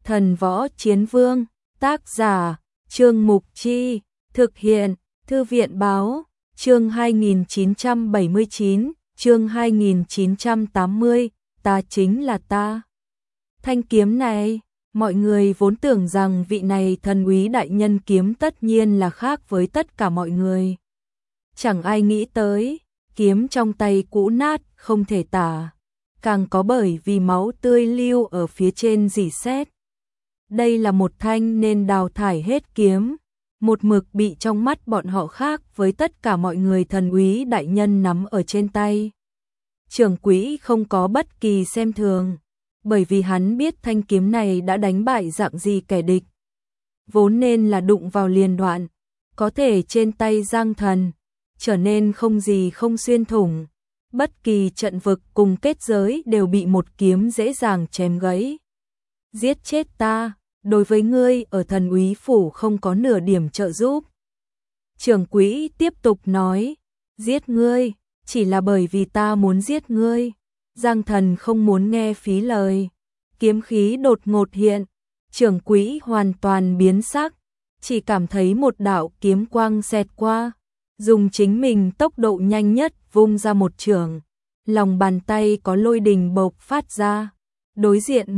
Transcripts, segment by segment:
Thần Võ Chiến Vương, tác giả, Trương Mục Chi, thực hiện, Thư viện Báo, chương 2979, chương 2980, ta chính là ta. Thanh kiếm này, mọi người vốn tưởng rằng vị này thần úy đại nhân kiếm tất nhiên là khác với tất cả mọi người. Chẳng ai nghĩ tới, kiếm trong tay cũ nát, không thể tả. Càng có bởi vì máu tươi lưu ở phía trên rỉ sét. Đây là một thanh nên đào thải hết kiếm, một mực bị trong mắt bọn họ khác với tất cả mọi người thần úy đại nhân nắm ở trên tay. Trưởng quỹ không có bất kỳ xem thường, bởi vì hắn biết thanh kiếm này đã đánh bại dạng gì kẻ địch. Vốn nên là đụng vào liền đoạn, có thể trên tay Giang Thần, trở nên không gì không xuyên thủng. Bất kỳ trận vực cùng kết giới đều bị một kiếm dễ dàng chém gãy. Giết chết ta, đối với ngươi ở thần úy phủ không có nửa điểm trợ giúp. Trưởng quỹ tiếp tục nói, giết ngươi, chỉ là bởi vì ta muốn giết ngươi. Giang Thần không muốn nghe phí lời. Kiếm khí đột ngột hiện, trưởng quỹ hoàn toàn biến sắc, chỉ cảm thấy một đạo kiếm quang xẹt qua, dùng chính mình tốc độ nhanh nhất vung ra một chưởng, lòng bàn tay có lôi đình bộc phát ra, đối diện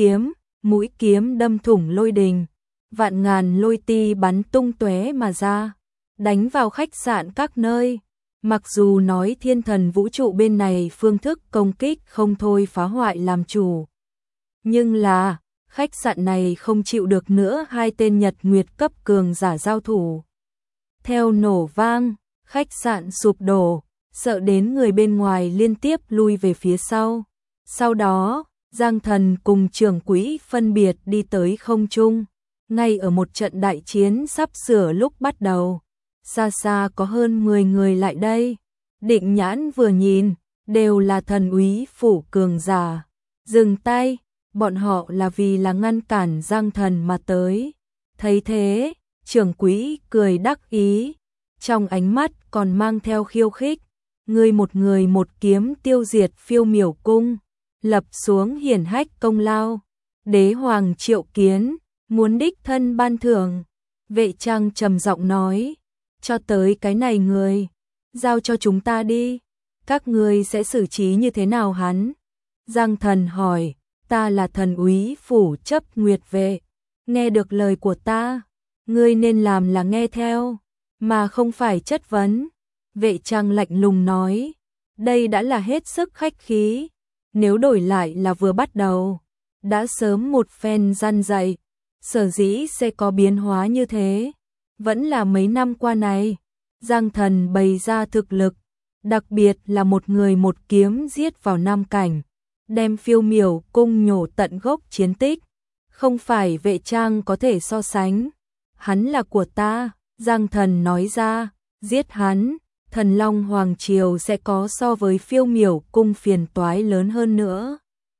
mũi kiếm đâm thủng lôi đình, vạn ngàn lôi ti bắn tung tóe mà ra, đánh vào khách sạn các nơi. Mặc dù nói thiên thần vũ trụ bên này phương thức công kích không thôi phá hoại làm chủ, nhưng là khách sạn này không chịu được nữa hai tên Nhật Nguyệt cấp cường giả giao thủ. Theo nổ vang, khách sạn sụp đổ, sợ đến người bên ngoài liên tiếp lui về phía sau. Sau đó, Giang Thần cùng trưởng quỹ phân biệt đi tới không trung, ngay ở một trận đại chiến sắp sửa lúc bắt đầu. Xa xa có hơn 10 người lại đây, định nhãn vừa nhìn, đều là thần úy phủ cường giả. Dừng tay, bọn họ là vì là ngăn cản Giang Thần mà tới. Thấy thế, trưởng quỹ cười đắc ý, trong ánh mắt còn mang theo khiêu khích. Ngươi một người một kiếm tiêu diệt Phiêu Miểu cung, lập xuống hiển hách công lao. Đế hoàng triệu kiến, muốn đích thân ban thưởng. Vệ Trang trầm giọng nói, cho tới cái này người, giao cho chúng ta đi, các ngươi sẽ xử trí như thế nào hắn? Giang Thần hỏi, ta là thần úy phủ chấp nguyệt vệ, nghe được lời của ta, ngươi nên làm là nghe theo, mà không phải chất vấn. Vệ Trang lạnh lùng nói, đây đã là hết sức khách khí, nếu đổi lại là vừa bắt đầu, đã sớm một phen răn dạy, sở dĩ sẽ có biến hóa như thế, vẫn là mấy năm qua này, Giang Thần bày ra thực lực, đặc biệt là một người một kiếm giết vào nam cảnh, đem Phiêu Miểu cung nhổ tận gốc chiến tích, không phải Vệ Trang có thể so sánh, hắn là của ta, Giang Thần nói ra, giết hắn. Thần Long Hoàng Triều sẽ có so với Phiêu Miểu cung phiền toái lớn hơn nữa.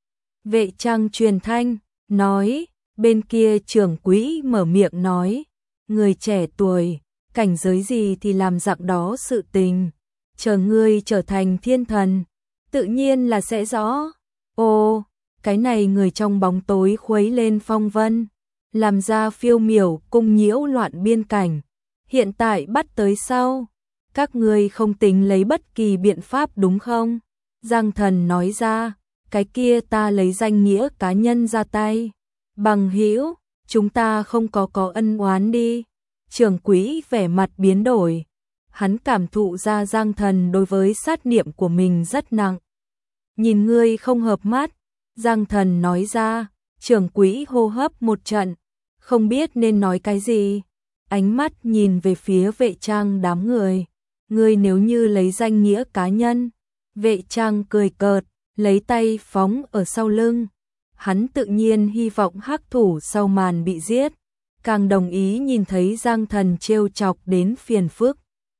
Vệ Trang truyền thanh, nói, bên kia trưởng quỹ mở miệng nói, người trẻ tuổi, cảnh giới gì thì làm dạng đó sự tình, chờ ngươi trở thành thiên thần, tự nhiên là sẽ rõ. Ô, cái này người trong bóng tối khuấy lên phong vân, làm ra Phiêu Miểu cung nhiễu loạn biên cảnh, hiện tại bắt tới sau. Các ngươi không tính lấy bất kỳ biện pháp đúng không? Giang Thần nói ra, cái kia ta lấy danh nghĩa cá nhân ra tay. Bằng hữu, chúng ta không có ân oán đi. Trưởng quỹ vẻ mặt biến đổi. Hắn cảm thụ ra Giang Thần đối với sát niệm của mình rất nặng. Nhìn ngươi không hợp mắt, Giang Thần nói ra, trưởng quỹ hô hấp một trận, không biết nên nói cái gì. Ánh mắt nhìn về phía Vệ Trang đám người. Ngươi nếu như lấy danh nghĩa cá nhân, Vệ Trang cười cợt, lấy tay phóng ở sau lưng. Hắn tự nhiên hy vọng hắc thủ sau màn bị giết, càng đồng ý nhìn thấy Giang Thần trêu chọc đến phiền phức.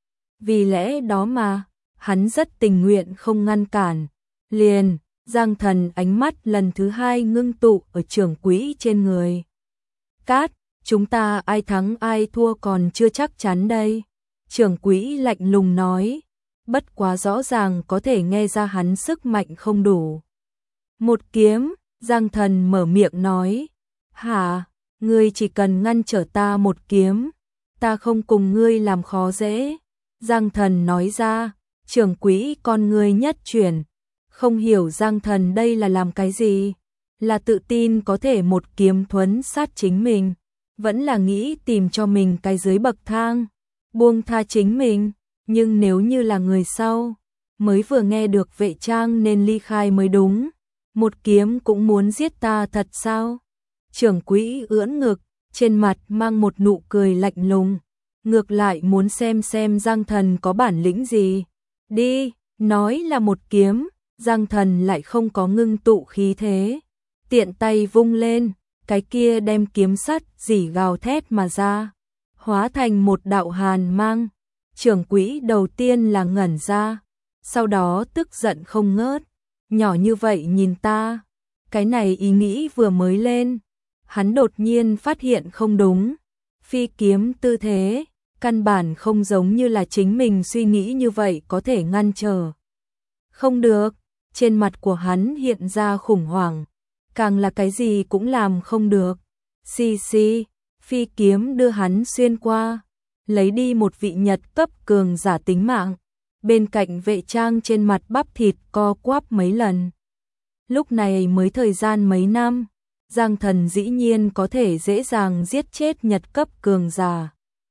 Vì lẽ đó mà, hắn rất tình nguyện không ngăn cản. Liền, Giang Thần ánh mắt lần thứ hai ngưng tụ ở trưởng quỹ trên người. Cát, chúng ta ai thắng ai thua còn chưa chắc chắn đây. Trưởng quỹ lạnh lùng nói, bất quá rõ ràng có thể nghe ra hắn sức mạnh không đủ. Một kiếm, Giang Thần mở miệng nói, Hả, ngươi chỉ cần ngăn trở ta một kiếm, ta không cùng ngươi làm khó dễ. Giang Thần nói ra, trưởng quỹ con ngươi nhất chuyển, không hiểu Giang Thần đây là làm cái gì, là tự tin có thể một kiếm thuấn sát chính mình, vẫn là nghĩ tìm cho mình cái dưới bậc thang, buông tha chính mình, nhưng nếu như là người sau, mới vừa nghe được Vệ Trang nên ly khai mới đúng, một kiếm cũng muốn giết ta thật sao? Trưởng quỹ ưỡn ngực, trên mặt mang một nụ cười lạnh lùng, ngược lại muốn xem Giang Thần có bản lĩnh gì. Đi, nói là một kiếm, Giang Thần lại không có ngưng tụ khí thế, tiện tay vung lên, cái kia đem kiếm sắt rỉ gào thét mà ra, hóa thành một đạo hàn mang. Trưởng quỹ đầu tiên là ngẩn ra, sau đó tức giận không ngớt, nhỏ như vậy nhìn ta, cái này ý nghĩ vừa mới lên, hắn đột nhiên phát hiện không đúng, phi kiếm tư thế, căn bản không giống như là chính mình suy nghĩ như vậy có thể ngăn trở. Không được, trên mặt của hắn hiện ra khủng hoảng, càng là cái gì cũng làm không được. Xì xì, phi kiếm đưa hắn xuyên qua, lấy đi một vị Nhật cấp cường giả tính mạng. Bên cạnh Vệ Trang trên mặt bắp thịt co quắp mấy lần. Lúc này mới thời gian mấy năm, Giang Thần dĩ nhiên có thể dễ dàng giết chết Nhật cấp cường giả.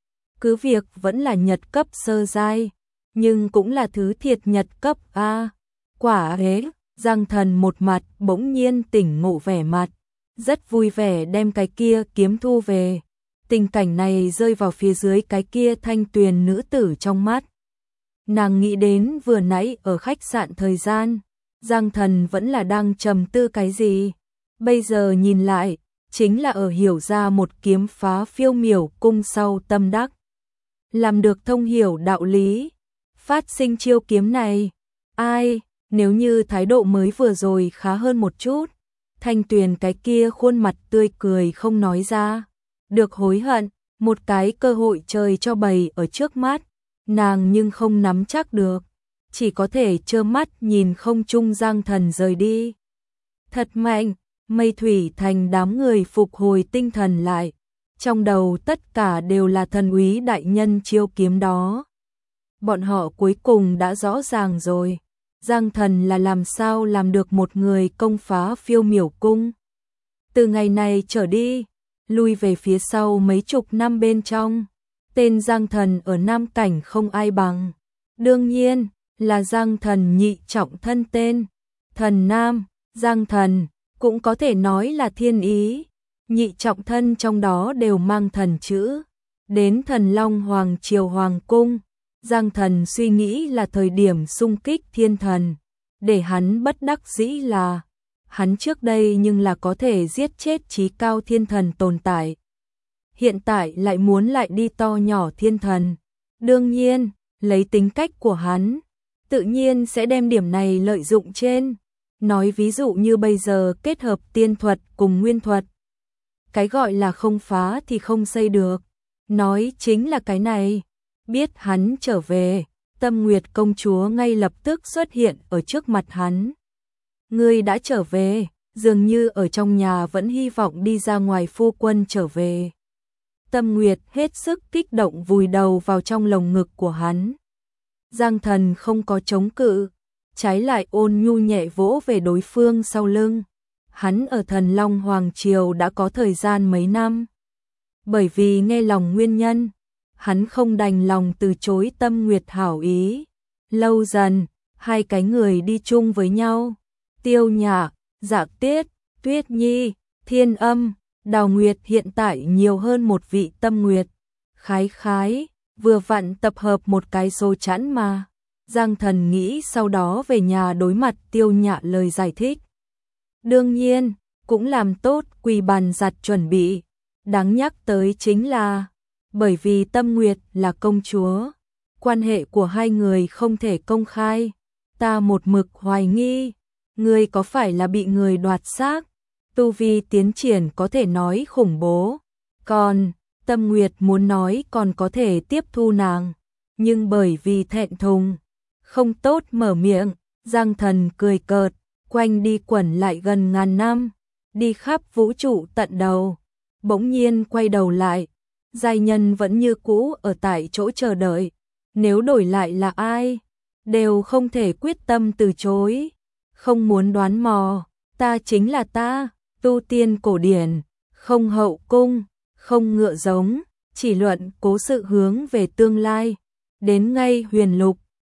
Cứ việc vẫn là Nhật cấp sơ giai, nhưng cũng là thứ thiệt Nhật cấp A. Quả ế, Giang Thần một mặt bỗng nhiên tỉnh ngộ vẻ mặt, rất vui vẻ đem cái kia kiếm thu về. Tình cảnh này rơi vào phía dưới cái kia Thanh Tuyền nữ tử trong mắt. Nàng nghĩ đến vừa nãy ở khách sạn thời gian, Giang Thần vẫn là đang trầm tư cái gì. Bây giờ nhìn lại, chính là ở hiểu ra một kiếm phá phiêu miểu cung sau tâm đắc. Làm được thông hiểu đạo lý, phát sinh chiêu kiếm này. Ai, nếu như thái độ mới vừa rồi khá hơn một chút, Thanh Tuyền cái kia khuôn mặt tươi cười không nói ra. Được hối hận, một cái cơ hội trời cho bày ở trước mắt, nàng nhưng không nắm chắc được, chỉ có thể trơ mắt nhìn không trung Giang Thần rời đi. Thật mạnh, Mây Thủy Thành đám người phục hồi tinh thần lại, trong đầu tất cả đều là thần úy đại nhân chiêu kiếm đó. Bọn họ cuối cùng đã rõ ràng rồi, Giang Thần là làm sao làm được một người công phá phiêu miểu cung. Từ ngày này trở đi, lui về phía sau mấy chục năm bên trong, tên Giang Thần ở Nam Cảnh không ai bằng. Đương nhiên, là Giang Thần nhị trọng thân tên. Thần Nam, Giang Thần, cũng có thể nói là thiên ý. Nhị trọng thân trong đó đều mang thần chữ. Đến Thần Long Hoàng Triều Hoàng Cung, Giang Thần suy nghĩ là thời điểm xung kích thiên thần. Để hắn bất đắc dĩ là hắn trước đây nhưng là có thể giết chết chí cao thiên thần tồn tại. Hiện tại lại muốn lại đi to nhỏ thiên thần. Đương nhiên, lấy tính cách của hắn, tự nhiên sẽ đem điểm này lợi dụng trên. Nói ví dụ như bây giờ kết hợp tiên thuật cùng nguyên thuật. Cái gọi là không phá thì không xây được. Nói chính là cái này. Biết hắn trở về, Tâm Nguyệt công chúa ngay lập tức xuất hiện ở trước mặt hắn. Ngươi đã trở về, dường như ở trong nhà vẫn hy vọng đi ra ngoài phu quân trở về. Tâm Nguyệt hết sức kích động vùi đầu vào trong lồng ngực của hắn. Giang Thần không có chống cự, trái lại ôn nhu nhẹ vỗ về đối phương sau lưng. Hắn ở Thần Long Hoàng Triều đã có thời gian mấy năm. Bởi vì nghe lòng nguyên nhân, hắn không đành lòng từ chối Tâm Nguyệt hảo ý. Lâu dần, hai cái người đi chung với nhau. Tiêu Nhạc, Dạ Tiết, Tuyết Nhi, Thiên Âm, Đào Nguyệt hiện tại nhiều hơn một vị Tâm Nguyệt. Khái, vừa vặn tập hợp một cái số chẵn mà. Giang Thần nghĩ sau đó về nhà đối mặt Tiêu Nhã lời giải thích. Đương nhiên, cũng làm tốt quỳ bàn giặt chuẩn bị. Đáng nhắc tới chính là, bởi vì Tâm Nguyệt là công chúa, quan hệ của hai người không thể công khai. Ta một mực hoài nghi, ngươi có phải là bị người đoạt xác? Tu vi tiến triển có thể nói khủng bố. Còn, Tâm Nguyệt muốn nói còn có thể tiếp thu nàng, nhưng bởi vì thẹn thùng, không tốt mở miệng. Giang Thần cười cợt, quanh đi quẩn lại gần ngàn năm, đi khắp vũ trụ tận đầu, bỗng nhiên quay đầu lại, giai nhân vẫn như cũ ở tại chỗ chờ đợi, nếu đổi lại là ai, đều không thể quyết tâm từ chối, không muốn đoán mò, ta chính là ta, tu tiên cổ điển, không hậu cung, không ngựa giống, chỉ luận cố sự hướng về tương lai, đến ngay huyền lục,